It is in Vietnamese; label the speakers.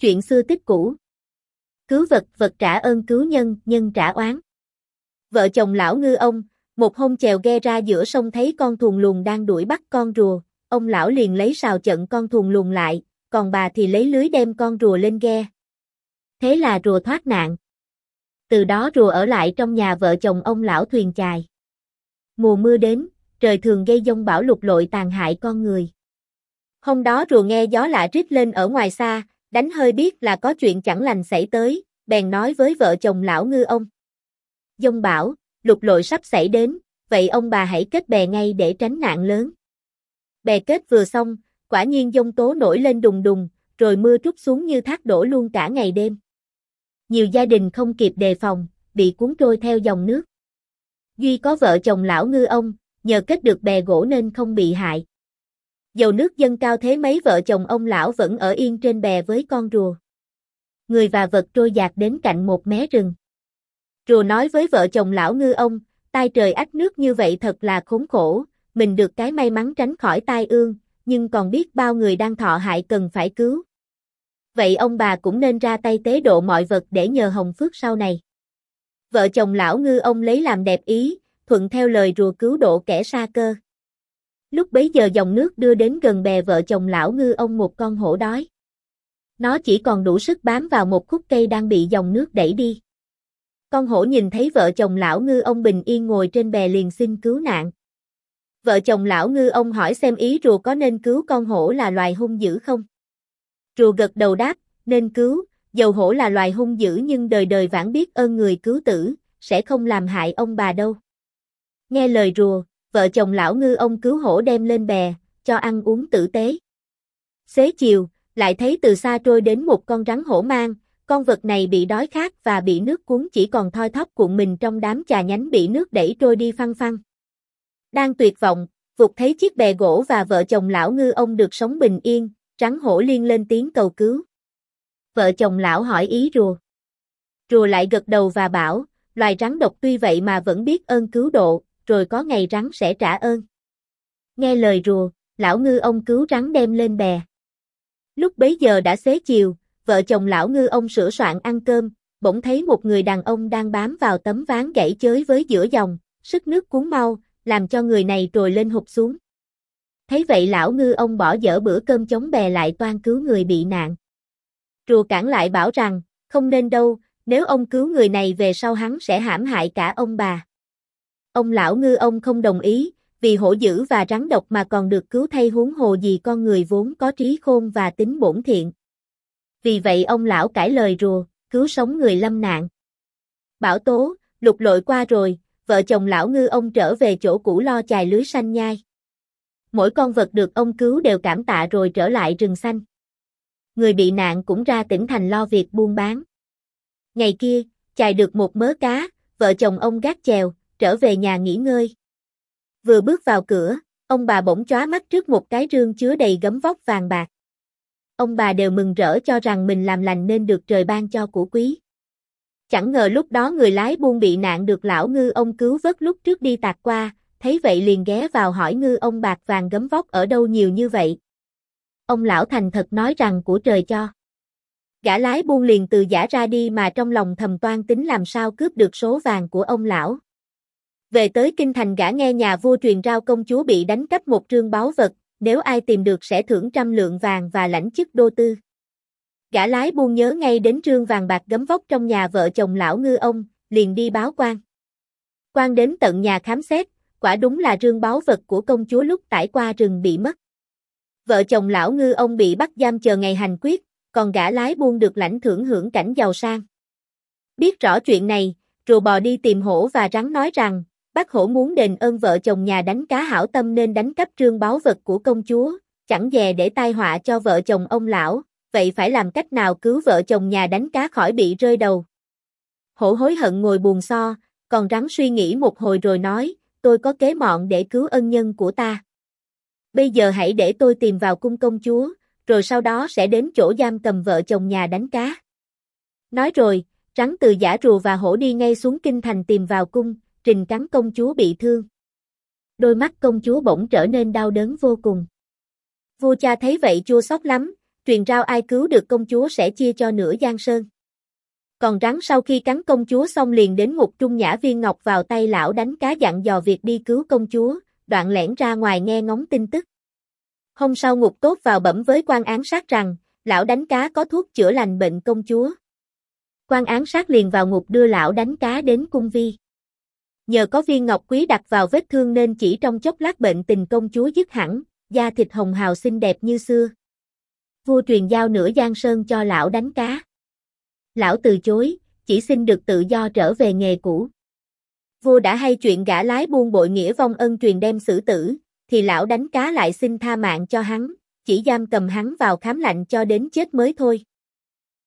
Speaker 1: Chuyện xưa tích cũ. Cứu vật, vật trả ơn cứu nhân, nhân trả oán. Vợ chồng lão ngư ông, một hôm chèo ghe ra giữa sông thấy con thuồng luồng đang đuổi bắt con rùa, ông lão liền lấy sào chận con thuồng luồng lại, còn bà thì lấy lưới đem con rùa lên ghe. Thế là rùa thoát nạn. Từ đó rùa ở lại trong nhà vợ chồng ông lão thuyền chài. Mùa mưa đến, trời thường gây giông bão lụt lội tàn hại con người. Hôm đó rùa nghe gió lạ rít lên ở ngoài xa, đánh hơi biết là có chuyện chẳng lành xảy tới, bèn nói với vợ chồng lão ngư ông. Giông bão, lụt lội sắp xảy đến, vậy ông bà hãy kết bè ngay để tránh nạn lớn. Bè kết vừa xong, quả nhiên giông tố nổi lên đùng đùng, rồi mưa trút xuống như thác đổ luôn cả ngày đêm. Nhiều gia đình không kịp đề phòng, bị cuốn trôi theo dòng nước. Duy có vợ chồng lão ngư ông, nhờ kết được bè gỗ nên không bị hại. Dầu nước dâng cao thế mấy vợ chồng ông lão vẫn ở yên trên bè với con rùa. Người và vật trôi dạt đến cạnh một mé rừng. Rùa nói với vợ chồng lão ngư ông, tai trời ách nước như vậy thật là khốn khổ, mình được cái may mắn tránh khỏi tai ương, nhưng còn biết bao người đang thọ hại cần phải cứu. Vậy ông bà cũng nên ra tay tế độ mọi vật để nhờ hồng phước sau này. Vợ chồng lão ngư ông lấy làm đẹp ý, thuận theo lời rùa cứu độ kẻ sa cơ. Lúc bấy giờ dòng nước đưa đến gần bè vợ chồng lão ngư ông một con hổ đói. Nó chỉ còn đủ sức bám vào một khúc cây đang bị dòng nước đẩy đi. Con hổ nhìn thấy vợ chồng lão ngư ông bình yên ngồi trên bè liền xin cứu nạn. Vợ chồng lão ngư ông hỏi xem ý rùa có nên cứu con hổ là loài hung dữ không? Rùa gật đầu đáp, nên cứu, dầu hổ là loài hung dữ nhưng đời đời vãng biết ơn người cứu tử, sẽ không làm hại ông bà đâu. Nghe lời rùa, vợ chồng lão ngư ông cứu hổ đem lên bè, cho ăn uống tử tế. Xế chiều, lại thấy từ xa trôi đến một con rắn hổ mang, con vật này bị đói khát và bị nước cuốn chỉ còn thoi thóp cuộn mình trong đám chà nhánh bị nước đẩy trôi đi phăng phăng. Đang tuyệt vọng, vụt thấy chiếc bè gỗ và vợ chồng lão ngư ông được sống bình yên, rắn hổ liên lên tiếng cầu cứu. Vợ chồng lão hỏi ý rùa. Rùa lại gật đầu và bảo, loài rắn độc tuy vậy mà vẫn biết ơn cứu độ, rồi có ngày rắn sẽ trả ơn. Nghe lời rùa, lão ngư ông cứu rắn đem lên bè. Lúc bấy giờ đã xế chiều, vợ chồng lão ngư ông sửa soạn ăn cơm, bỗng thấy một người đàn ông đang bám vào tấm ván gãy chới với giữa dòng, sức nước cuốn mau, làm cho người này trồi lên hụt xuống. Thấy vậy lão ngư ông bỏ dở bữa cơm chống bè lại toan cứu người bị nạn. Rùa cản lại bảo rằng, không nên đâu, nếu ông cứu người này về sau hắn sẽ hãm hại cả ông bà. Ông lão ngư ông không đồng ý, vì hổ dữ và rắn độc mà còn được cứu thay huống hồ gì con người vốn có trí khôn và tính bổn thiện. Vì vậy ông lão cãi lời rùa, cứu sống người lâm nạn. Bão tố, lụt lội qua rồi, vợ chồng lão ngư ông trở về chỗ cũ lo chài lưới sanh nhai. Mỗi con vật được ông cứu đều cảm tạ rồi trở lại rừng xanh. Người bị nạn cũng ra tỉnh thành lo việc buôn bán. Ngày kia, chài được một mớ cá, vợ chồng ông gác chèo, trở về nhà nghỉ ngơi. Vừa bước vào cửa, ông bà bỗng chóa mắt trước một cái rương chứa đầy gấm vóc vàng bạc. Ông bà đều mừng rỡ cho rằng mình làm lành nên được trời ban cho của quý. Chẳng ngờ lúc đó người lái buôn bị nạn được lão ngư ông cứu vớt lúc trước đi tạt qua, thấy vậy liền ghé vào hỏi ngư ông bạc vàng gấm vóc ở đâu nhiều như vậy. Ông lão thành thật nói rằng của trời cho. Gã lái buôn liền từ giã ra đi mà trong lòng thầm toan tính làm sao cướp được số vàng của ông lão. Về tới kinh thành gã nghe nhà vua truyền rao công chúa bị đánh cắp một trương báu vật, nếu ai tìm được sẽ thưởng 100 lượng vàng và lãnh chức đô tư. Gã lái buôn nhớ ngay đến trương vàng bạc gấm vóc trong nhà vợ chồng lão ngư ông, liền đi báo quan. Quan đến tận nhà khám xét, quả đúng là trương báu vật của công chúa lúc tải qua rừng bị mất. Vợ chồng lão ngư ông bị bắt giam chờ ngày hành quyết, còn gã lái buôn được lãnh thưởng hưởng cảnh giàu sang. Biết rõ chuyện này, rùa bò đi tìm hổ và rắn nói rằng, bác hổ muốn đền ơn vợ chồng nhà đánh cá hảo tâm nên đánh cắp trương báu vật của công chúa, chẳng dè để tai họa cho vợ chồng ông lão, vậy phải làm cách nào cứu vợ chồng nhà đánh cá khỏi bị rơi đầu. Hổ hối hận ngồi buồn so, còn rắn suy nghĩ một hồi rồi nói, tôi có kế mọn để cứu ân nhân của ta. Bây giờ hãy để tôi tìm vào cung công chúa, rồi sau đó sẽ đến chỗ giam cầm vợ chồng nhà đánh cá. Nói rồi, rắn từ giã rùa và hổ đi ngay xuống kinh thành tìm vào cung, trình cắn công chúa bị thương. Đôi mắt công chúa bỗng trở nên đau đớn vô cùng. Vua cha thấy vậy chua xót lắm, truyền rao ai cứu được công chúa sẽ chia cho nửa giang sơn. Còn rắn sau khi cắn công chúa xong liền đến ngục trung nhã viên ngọc vào tay lão đánh cá dặn dò việc đi cứu công chúa, đoạn lẻn ra ngoài nghe ngóng tin tức. Hôm sau ngục tốt vào bẩm với quan án sát rằng, lão đánh cá có thuốc chữa lành bệnh công chúa. Quan án sát liền vào ngục đưa lão đánh cá đến cung vi. Nhờ có viên ngọc quý đặt vào vết thương nên chỉ trong chốc lát bệnh tình công chúa dứt hẳn, da thịt hồng hào xinh đẹp như xưa. Vua truyền giao nửa giang sơn cho lão đánh cá. Lão từ chối, chỉ xin được tự do trở về nghề cũ. Vua đã hay chuyện gã lái buôn bội nghĩa vong ân truyền đem xử tử, thì lão đánh cá lại xin tha mạng cho hắn, chỉ giam cầm hắn vào khám lạnh cho đến chết mới thôi.